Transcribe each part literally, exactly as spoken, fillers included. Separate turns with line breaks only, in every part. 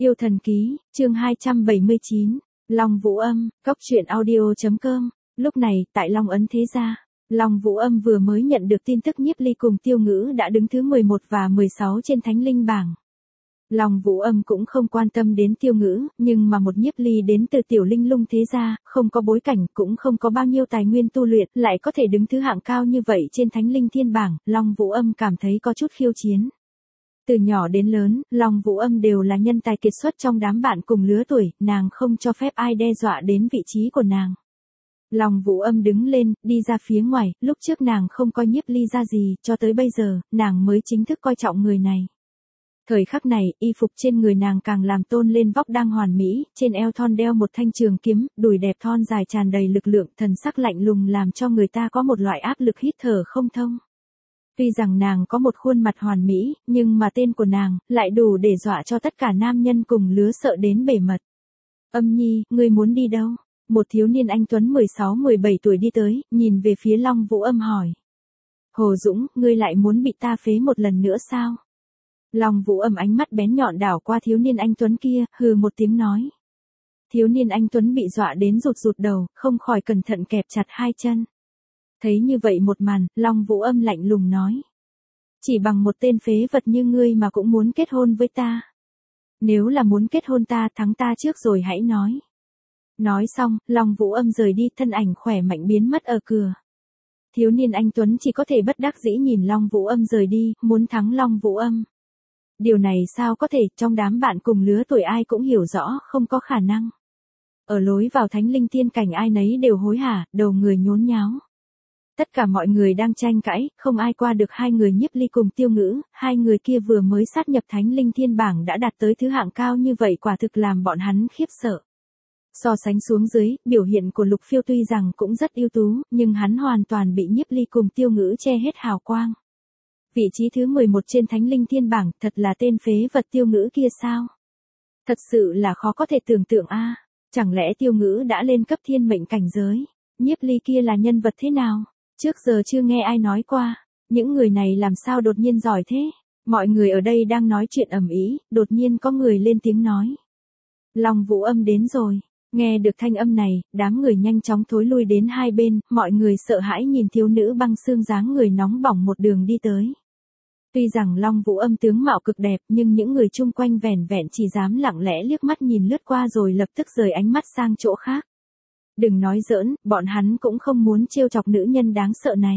Yêu thần ký, chương hai trăm bảy mươi chín, Long Vũ Âm, cốc truyện audio.com. Lúc này, tại Long Ấn Thế Gia, Long Vũ Âm vừa mới nhận được tin tức Nhiếp Ly cùng Tiêu Ngữ đã đứng thứ mười một và mười sáu trên Thánh Linh bảng. Long Vũ Âm cũng không quan tâm đến Tiêu Ngữ, nhưng mà một Nhiếp Ly đến từ tiểu linh lung thế gia, không có bối cảnh, cũng không có bao nhiêu tài nguyên tu luyện, lại có thể đứng thứ hạng cao như vậy trên Thánh Linh Thiên bảng, Long Vũ Âm cảm thấy có chút khiêu chiến. Từ nhỏ đến lớn, Long Vũ Âm đều là nhân tài kiệt xuất trong đám bạn cùng lứa tuổi, nàng không cho phép ai đe dọa đến vị trí của nàng. Long Vũ Âm đứng lên, đi ra phía ngoài, lúc trước nàng không coi Nhiếp Ly ra gì, cho tới bây giờ, nàng mới chính thức coi trọng người này. Thời khắc này, y phục trên người nàng càng làm tôn lên vóc đang hoàn mỹ, trên eo thon đeo một thanh trường kiếm, đùi đẹp thon dài tràn đầy lực lượng, thần sắc lạnh lùng làm cho người ta có một loại áp lực hít thở không thông. Tuy rằng nàng có một khuôn mặt hoàn mỹ, nhưng mà tên của nàng lại đủ để dọa cho tất cả nam nhân cùng lứa sợ đến bể mật. Âm Nhi, ngươi muốn đi đâu? Một thiếu niên anh tuấn mười sáu mười bảy tuổi đi tới, nhìn về phía Long Vũ Âm hỏi. Hồ Dũng, ngươi lại muốn bị ta phế một lần nữa sao? Long Vũ Âm ánh mắt bén nhọn đảo qua thiếu niên anh tuấn kia, hừ một tiếng nói. Thiếu niên anh tuấn bị dọa đến rụt rụt đầu, không khỏi cẩn thận kẹp chặt hai chân. Thấy như vậy một màn, Long Vũ Âm lạnh lùng nói. Chỉ bằng một tên phế vật như ngươi mà cũng muốn kết hôn với ta. Nếu là muốn kết hôn ta, thắng ta trước rồi hãy nói. Nói xong, Long Vũ Âm rời đi, thân ảnh khỏe mạnh biến mất ở cửa. Thiếu niên anh tuấn chỉ có thể bất đắc dĩ nhìn Long Vũ Âm rời đi, muốn thắng Long Vũ Âm. Điều này sao có thể, trong đám bạn cùng lứa tuổi ai cũng hiểu rõ, không có khả năng. Ở lối vào Thánh Linh Thiên cảnh ai nấy đều hối hả, đầu người nhốn nháo. Tất cả mọi người đang tranh cãi, không ai qua được hai người Nhiếp Ly cùng Tiêu Ngữ, hai người kia vừa mới sát nhập Thánh Linh Thiên bảng đã đạt tới thứ hạng cao như vậy, quả thực làm bọn hắn khiếp sợ. So sánh xuống dưới, biểu hiện của Lục Phiêu tuy rằng cũng rất ưu tú, nhưng hắn hoàn toàn bị Nhiếp Ly cùng Tiêu Ngữ che hết hào quang. Vị trí thứ mười một trên Thánh Linh Thiên bảng, thật là tên phế vật Tiêu Ngữ kia sao? Thật sự là khó có thể tưởng tượng a, à, chẳng lẽ Tiêu Ngữ đã lên cấp thiên mệnh cảnh giới? Nhiếp Ly kia là nhân vật thế nào? Trước giờ chưa nghe ai nói qua, những người này làm sao đột nhiên giỏi thế? Mọi người ở đây đang nói chuyện ầm ĩ, đột nhiên có người lên tiếng nói. Long Vũ Âm đến rồi. Nghe được thanh âm này, đám người nhanh chóng thối lui đến hai bên, mọi người sợ hãi nhìn thiếu nữ băng xương dáng người nóng bỏng một đường đi tới. Tuy rằng Long Vũ Âm tướng mạo cực đẹp, nhưng những người chung quanh vẻn vẹn chỉ dám lặng lẽ liếc mắt nhìn lướt qua rồi lập tức rời ánh mắt sang chỗ khác. Đừng nói giỡn, bọn hắn cũng không muốn trêu chọc nữ nhân đáng sợ này.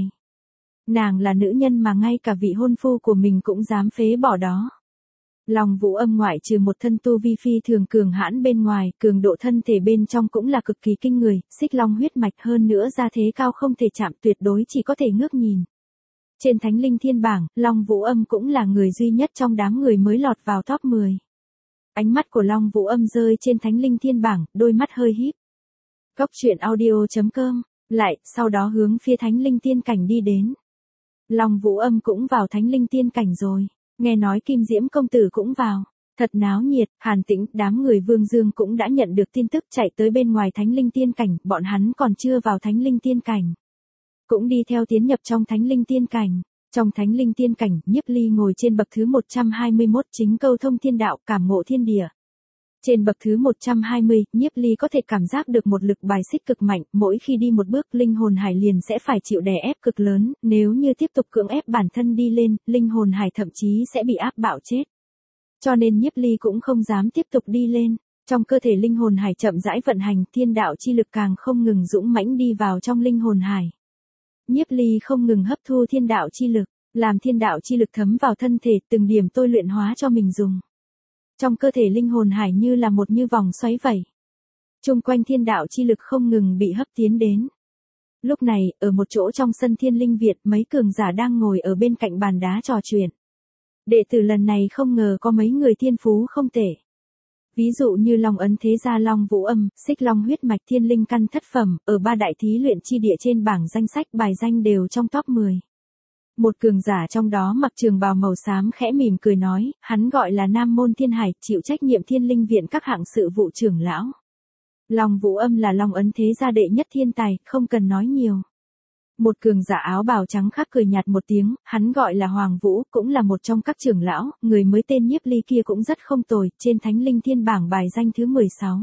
Nàng là nữ nhân mà ngay cả vị hôn phu của mình cũng dám phế bỏ đó. Long Vũ Âm ngoại trừ một thân tu vi phi thường cường hãn bên ngoài, cường độ thân thể bên trong cũng là cực kỳ kinh người, xích long huyết mạch, hơn nữa gia thế cao không thể chạm, tuyệt đối chỉ có thể ngước nhìn. Trên Thánh Linh Thiên bảng, Long Vũ Âm cũng là người duy nhất trong đám người mới lọt vào top mười. Ánh mắt của Long Vũ Âm rơi trên Thánh Linh Thiên bảng, đôi mắt hơi híp. Cốc truyện audio.com, lại, sau đó hướng phía Thánh Linh Tiên cảnh đi đến. Long Vũ Âm cũng vào Thánh Linh Tiên cảnh rồi, nghe nói Kim Diễm công tử cũng vào, thật náo nhiệt. Hàn Tĩnh, đám người Vương Dương cũng đã nhận được tin tức chạy tới bên ngoài Thánh Linh Tiên cảnh, bọn hắn còn chưa vào Thánh Linh Tiên cảnh. Cũng đi theo tiến nhập trong Thánh Linh Tiên cảnh. Trong Thánh Linh Tiên cảnh, Nhiếp Ly ngồi trên bậc thứ một trăm hai mươi mốt chính câu thông thiên đạo, cảm ngộ thiên địa. Trên bậc thứ một trăm hai mươi, Nhiếp Ly có thể cảm giác được một lực bài xích cực mạnh, mỗi khi đi một bước linh hồn hải liền sẽ phải chịu đè ép cực lớn, nếu như tiếp tục cưỡng ép bản thân đi lên, linh hồn hải thậm chí sẽ bị áp bạo chết. Cho nên Nhiếp Ly cũng không dám tiếp tục đi lên, trong cơ thể linh hồn hải chậm rãi vận hành, thiên đạo chi lực càng không ngừng dũng mãnh đi vào trong linh hồn hải. Nhiếp Ly không ngừng hấp thu thiên đạo chi lực, làm thiên đạo chi lực thấm vào thân thể, từng điểm tôi luyện hóa cho mình dùng. Trong cơ thể linh hồn hải như là một như vòng xoáy vậy. Trung quanh thiên đạo chi lực không ngừng bị hấp tiến đến. Lúc này, ở một chỗ trong sân Thiên Linh Việt, mấy cường giả đang ngồi ở bên cạnh bàn đá trò chuyện. Đệ tử lần này không ngờ có mấy người thiên phú không tệ. Ví dụ như Long Ấn Thế Gia Long Vũ Âm, xích long huyết mạch thiên linh căn thất phẩm, ở ba đại thí luyện chi địa trên bảng danh sách bài danh đều trong top mười. Một cường giả trong đó mặc trường bào màu xám khẽ mỉm cười nói, hắn gọi là Nam Môn Thiên Hải, chịu trách nhiệm Thiên Linh Viện các hạng sự vụ trưởng lão. Long Vũ Âm là Long Ấn Thế Gia đệ nhất thiên tài, không cần nói nhiều. Một cường giả áo bào trắng khác cười nhạt một tiếng, hắn gọi là Hoàng Vũ, cũng là một trong các trưởng lão, người mới tên Nhiếp Ly kia cũng rất không tồi, trên Thánh Linh Thiên bảng bài danh thứ mười sáu.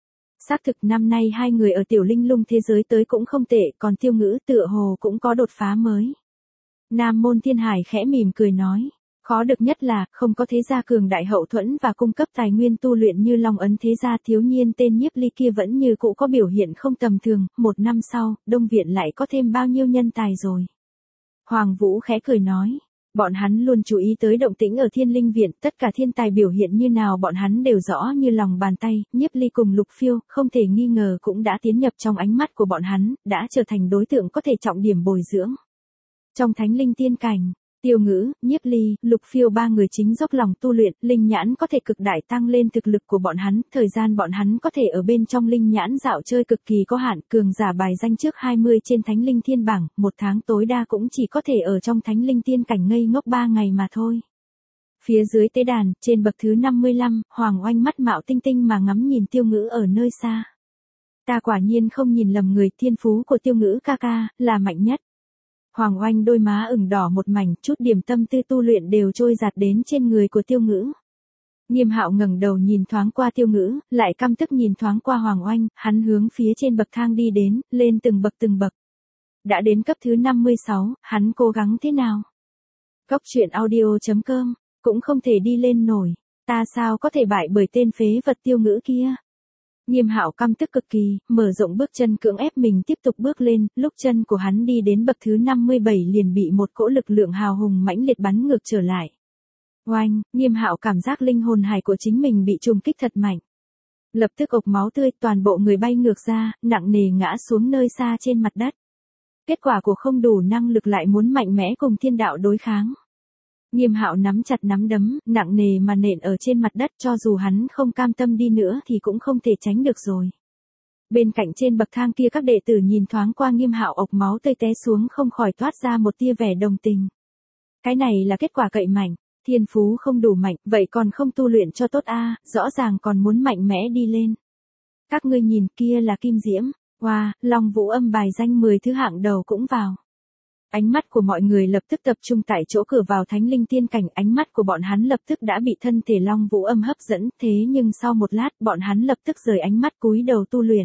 Xác thực năm nay hai người ở tiểu linh lung thế giới tới cũng không tệ, còn Tiêu Ngữ tựa hồ cũng có đột phá mới. Nam Môn Thiên Hải khẽ mỉm cười nói. Khó được nhất là, không có thế gia cường đại hậu thuẫn và cung cấp tài nguyên tu luyện như Long Ấn thế gia, thiếu nhiên tên Nhiếp Ly kia vẫn như cũ có biểu hiện không tầm thường, một năm sau, Đông Viện lại có thêm bao nhiêu nhân tài rồi. Hoàng Vũ khẽ cười nói, bọn hắn luôn chú ý tới động tĩnh ở Thiên Linh Viện, tất cả thiên tài biểu hiện như nào bọn hắn đều rõ như lòng bàn tay, Nhiếp Ly cùng Lục Phiêu, không thể nghi ngờ cũng đã tiến nhập trong ánh mắt của bọn hắn, đã trở thành đối tượng có thể trọng điểm bồi dưỡng. Trong Thánh Linh Tiên cảnh, Tiêu Ngữ, Nhiếp Ly, Lục Phiêu ba người chính dốc lòng tu luyện, linh nhãn có thể cực đại tăng lên thực lực của bọn hắn, thời gian bọn hắn có thể ở bên trong linh nhãn dạo chơi cực kỳ có hạn, cường giả bài danh trước hai mươi trên Thánh Linh Thiên bảng, một tháng tối đa cũng chỉ có thể ở trong Thánh Linh Tiên cảnh ngây ngốc ba ngày mà thôi. Phía dưới tế đàn, trên bậc thứ năm mươi lăm, Hoàng Oanh mắt mạo tinh tinh mà ngắm nhìn Tiêu Ngữ ở nơi xa. Ta quả nhiên không nhìn lầm người, thiên phú của Tiêu Ngữ ca ca, là mạnh nhất. Hoàng Oanh đôi má ửng đỏ một mảnh, chút điểm tâm tư tu luyện đều trôi dạt đến trên người của Tiêu Ngữ. Nghiêm Hạo ngẩng đầu nhìn thoáng qua Tiêu Ngữ, lại căm tức nhìn thoáng qua Hoàng Oanh, hắn hướng phía trên bậc thang đi đến, lên từng bậc từng bậc. Đã đến cấp thứ năm mươi sáu, hắn cố gắng thế nào? Cốc truyện audio chấm com, cũng không thể đi lên nổi, ta sao có thể bại bởi tên phế vật Tiêu Ngữ kia? Nghiêm Hạo căm tức cực kỳ, mở rộng bước chân cưỡng ép mình tiếp tục bước lên, lúc chân của hắn đi đến bậc thứ năm mươi bảy liền bị một cỗ lực lượng hào hùng mãnh liệt bắn ngược trở lại. Oanh, Nghiêm Hạo cảm giác linh hồn hải của chính mình bị trùng kích thật mạnh. Lập tức ộc máu tươi, toàn bộ người bay ngược ra, nặng nề ngã xuống nơi xa trên mặt đất. Kết quả của không đủ năng lực lại muốn mạnh mẽ cùng thiên đạo đối kháng. Nghiêm Hạo nắm chặt nắm đấm, nặng nề mà nện ở trên mặt đất, cho dù hắn không cam tâm đi nữa thì cũng không thể tránh được rồi. Bên cạnh trên bậc thang kia các đệ tử nhìn thoáng qua Nghiêm Hạo ộc máu tươi té xuống không khỏi toát ra một tia vẻ đồng tình. Cái này là kết quả cậy mạnh, thiên phú không đủ mạnh, vậy còn không tu luyện cho tốt a, rõ ràng còn muốn mạnh mẽ đi lên. Các ngươi nhìn kia là Kim Diễm, wow, Long Vũ Âm bài danh mười thứ hạng đầu cũng vào. Ánh mắt của mọi người lập tức tập trung tại chỗ cửa vào Thánh Linh Tiên cảnh, ánh mắt của bọn hắn lập tức đã bị thân thể Long Vũ Âm hấp dẫn, thế nhưng sau một lát, bọn hắn lập tức rời ánh mắt cúi đầu tu luyện.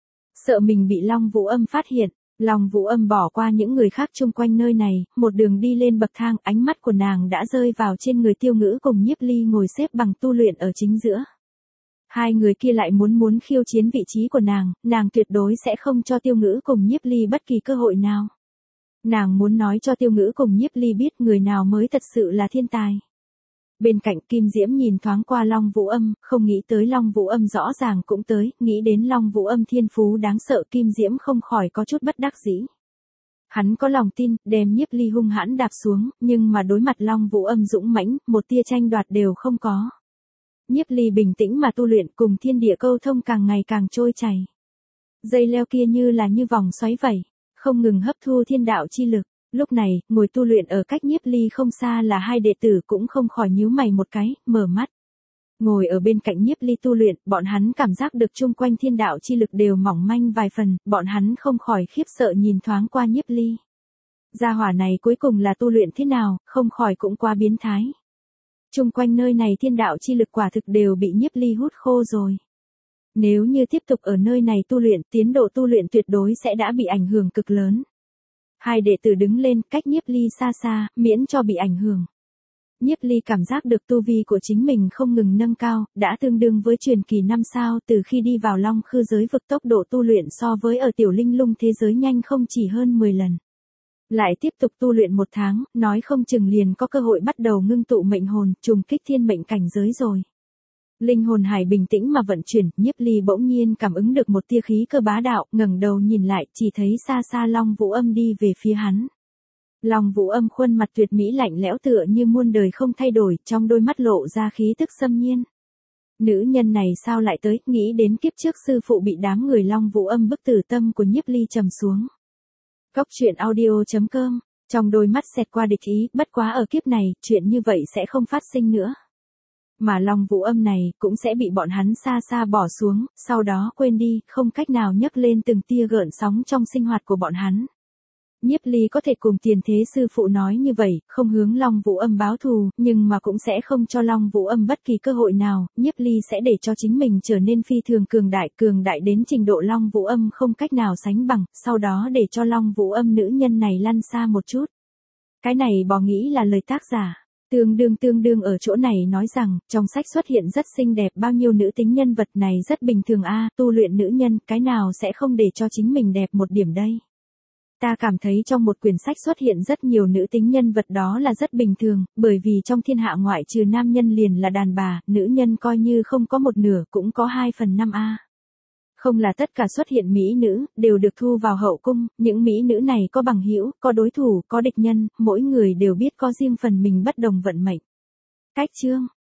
Sợ mình bị Long Vũ Âm phát hiện, Long Vũ Âm bỏ qua những người khác chung quanh nơi này, một đường đi lên bậc thang, ánh mắt của nàng đã rơi vào trên người Tiêu Ngữ cùng Nhiếp Ly ngồi xếp bằng tu luyện ở chính giữa. Hai người kia lại muốn muốn khiêu chiến vị trí của nàng, nàng tuyệt đối sẽ không cho Tiêu Ngữ cùng Nhiếp Ly bất kỳ cơ hội nào. Nàng muốn nói cho Tiêu Ngữ cùng Nhiếp Ly biết người nào mới thật sự là thiên tài. Bên cạnh Kim Diễm nhìn thoáng qua Long Vũ Âm, không nghĩ tới Long Vũ Âm rõ ràng cũng tới, nghĩ đến Long Vũ Âm thiên phú đáng sợ, Kim Diễm không khỏi có chút bất đắc dĩ. Hắn có lòng tin, đem Nhiếp Ly hung hãn đạp xuống, nhưng mà đối mặt Long Vũ Âm dũng mãnh, một tia tranh đoạt đều không có. Nhiếp Ly bình tĩnh mà tu luyện, cùng thiên địa câu thông càng ngày càng trôi chảy. Dây leo kia như là như vòng xoáy vậy, không ngừng hấp thu thiên đạo chi lực. Lúc này, ngồi tu luyện ở cách Nhiếp Ly không xa là hai đệ tử cũng không khỏi nhíu mày một cái, mở mắt. Ngồi ở bên cạnh Nhiếp Ly tu luyện, bọn hắn cảm giác được chung quanh thiên đạo chi lực đều mỏng manh vài phần, bọn hắn không khỏi khiếp sợ nhìn thoáng qua Nhiếp Ly. Gia hỏa này cuối cùng là tu luyện thế nào, không khỏi cũng quá biến thái. Chung quanh nơi này thiên đạo chi lực quả thực đều bị Nhiếp Ly hút khô rồi. Nếu như tiếp tục ở nơi này tu luyện, tiến độ tu luyện tuyệt đối sẽ đã bị ảnh hưởng cực lớn. Hai đệ tử đứng lên, cách Nhiếp Ly xa xa, miễn cho bị ảnh hưởng. Nhiếp Ly cảm giác được tu vi của chính mình không ngừng nâng cao, đã tương đương với truyền kỳ năm sao, từ khi đi vào Long Khư giới vực tốc độ tu luyện so với ở tiểu linh lung thế giới nhanh không chỉ hơn mười lần. Lại tiếp tục tu luyện một tháng, nói không chừng liền có cơ hội bắt đầu ngưng tụ mệnh hồn, trùng kích thiên mệnh cảnh giới rồi. Linh hồn hải bình tĩnh mà vận chuyển, Nhiếp Ly bỗng nhiên cảm ứng được một tia khí cơ bá đạo, ngẩng đầu nhìn lại, chỉ thấy xa xa Long Vũ Âm đi về phía hắn. Long Vũ Âm khuôn mặt tuyệt mỹ lạnh lẽo tựa như muôn đời không thay đổi, trong đôi mắt lộ ra khí tức xâm nhiên. Nữ nhân này sao lại tới, nghĩ đến kiếp trước sư phụ bị đám người Long Vũ Âm bức tử, tâm của Nhiếp Ly trầm xuống. Cốc truyện audio chấm com, trong đôi mắt xẹt qua địch ý, bất quá ở kiếp này, chuyện như vậy sẽ không phát sinh nữa. Mà Long Vũ Âm này cũng sẽ bị bọn hắn xa xa bỏ xuống, sau đó quên đi, không cách nào nhấc lên từng tia gợn sóng trong sinh hoạt của bọn hắn. Nhiếp Ly có thể cùng tiền thế sư phụ nói như vậy, không hướng Long Vũ Âm báo thù, nhưng mà cũng sẽ không cho Long Vũ Âm bất kỳ cơ hội nào, Nhiếp Ly sẽ để cho chính mình trở nên phi thường cường đại, cường đại đến trình độ Long Vũ Âm không cách nào sánh bằng, sau đó để cho Long Vũ Âm nữ nhân này lăn xa một chút. Cái này bò nghĩ là lời tác giả. Tương đương tương đương ở chỗ này nói rằng, trong sách xuất hiện rất xinh đẹp bao nhiêu nữ tính nhân vật này rất bình thường a, tu luyện nữ nhân, cái nào sẽ không để cho chính mình đẹp một điểm đây. Ta cảm thấy trong một quyển sách xuất hiện rất nhiều nữ tính nhân vật đó là rất bình thường, bởi vì trong thiên hạ ngoại trừ nam nhân liền là đàn bà, nữ nhân coi như không có một nửa cũng có hai phần năm a. Không là tất cả xuất hiện mỹ nữ, đều được thu vào hậu cung, những mỹ nữ này có bằng hữu, có đối thủ, có địch nhân, mỗi người đều biết có riêng phần mình bất đồng vận mệnh. Cách chương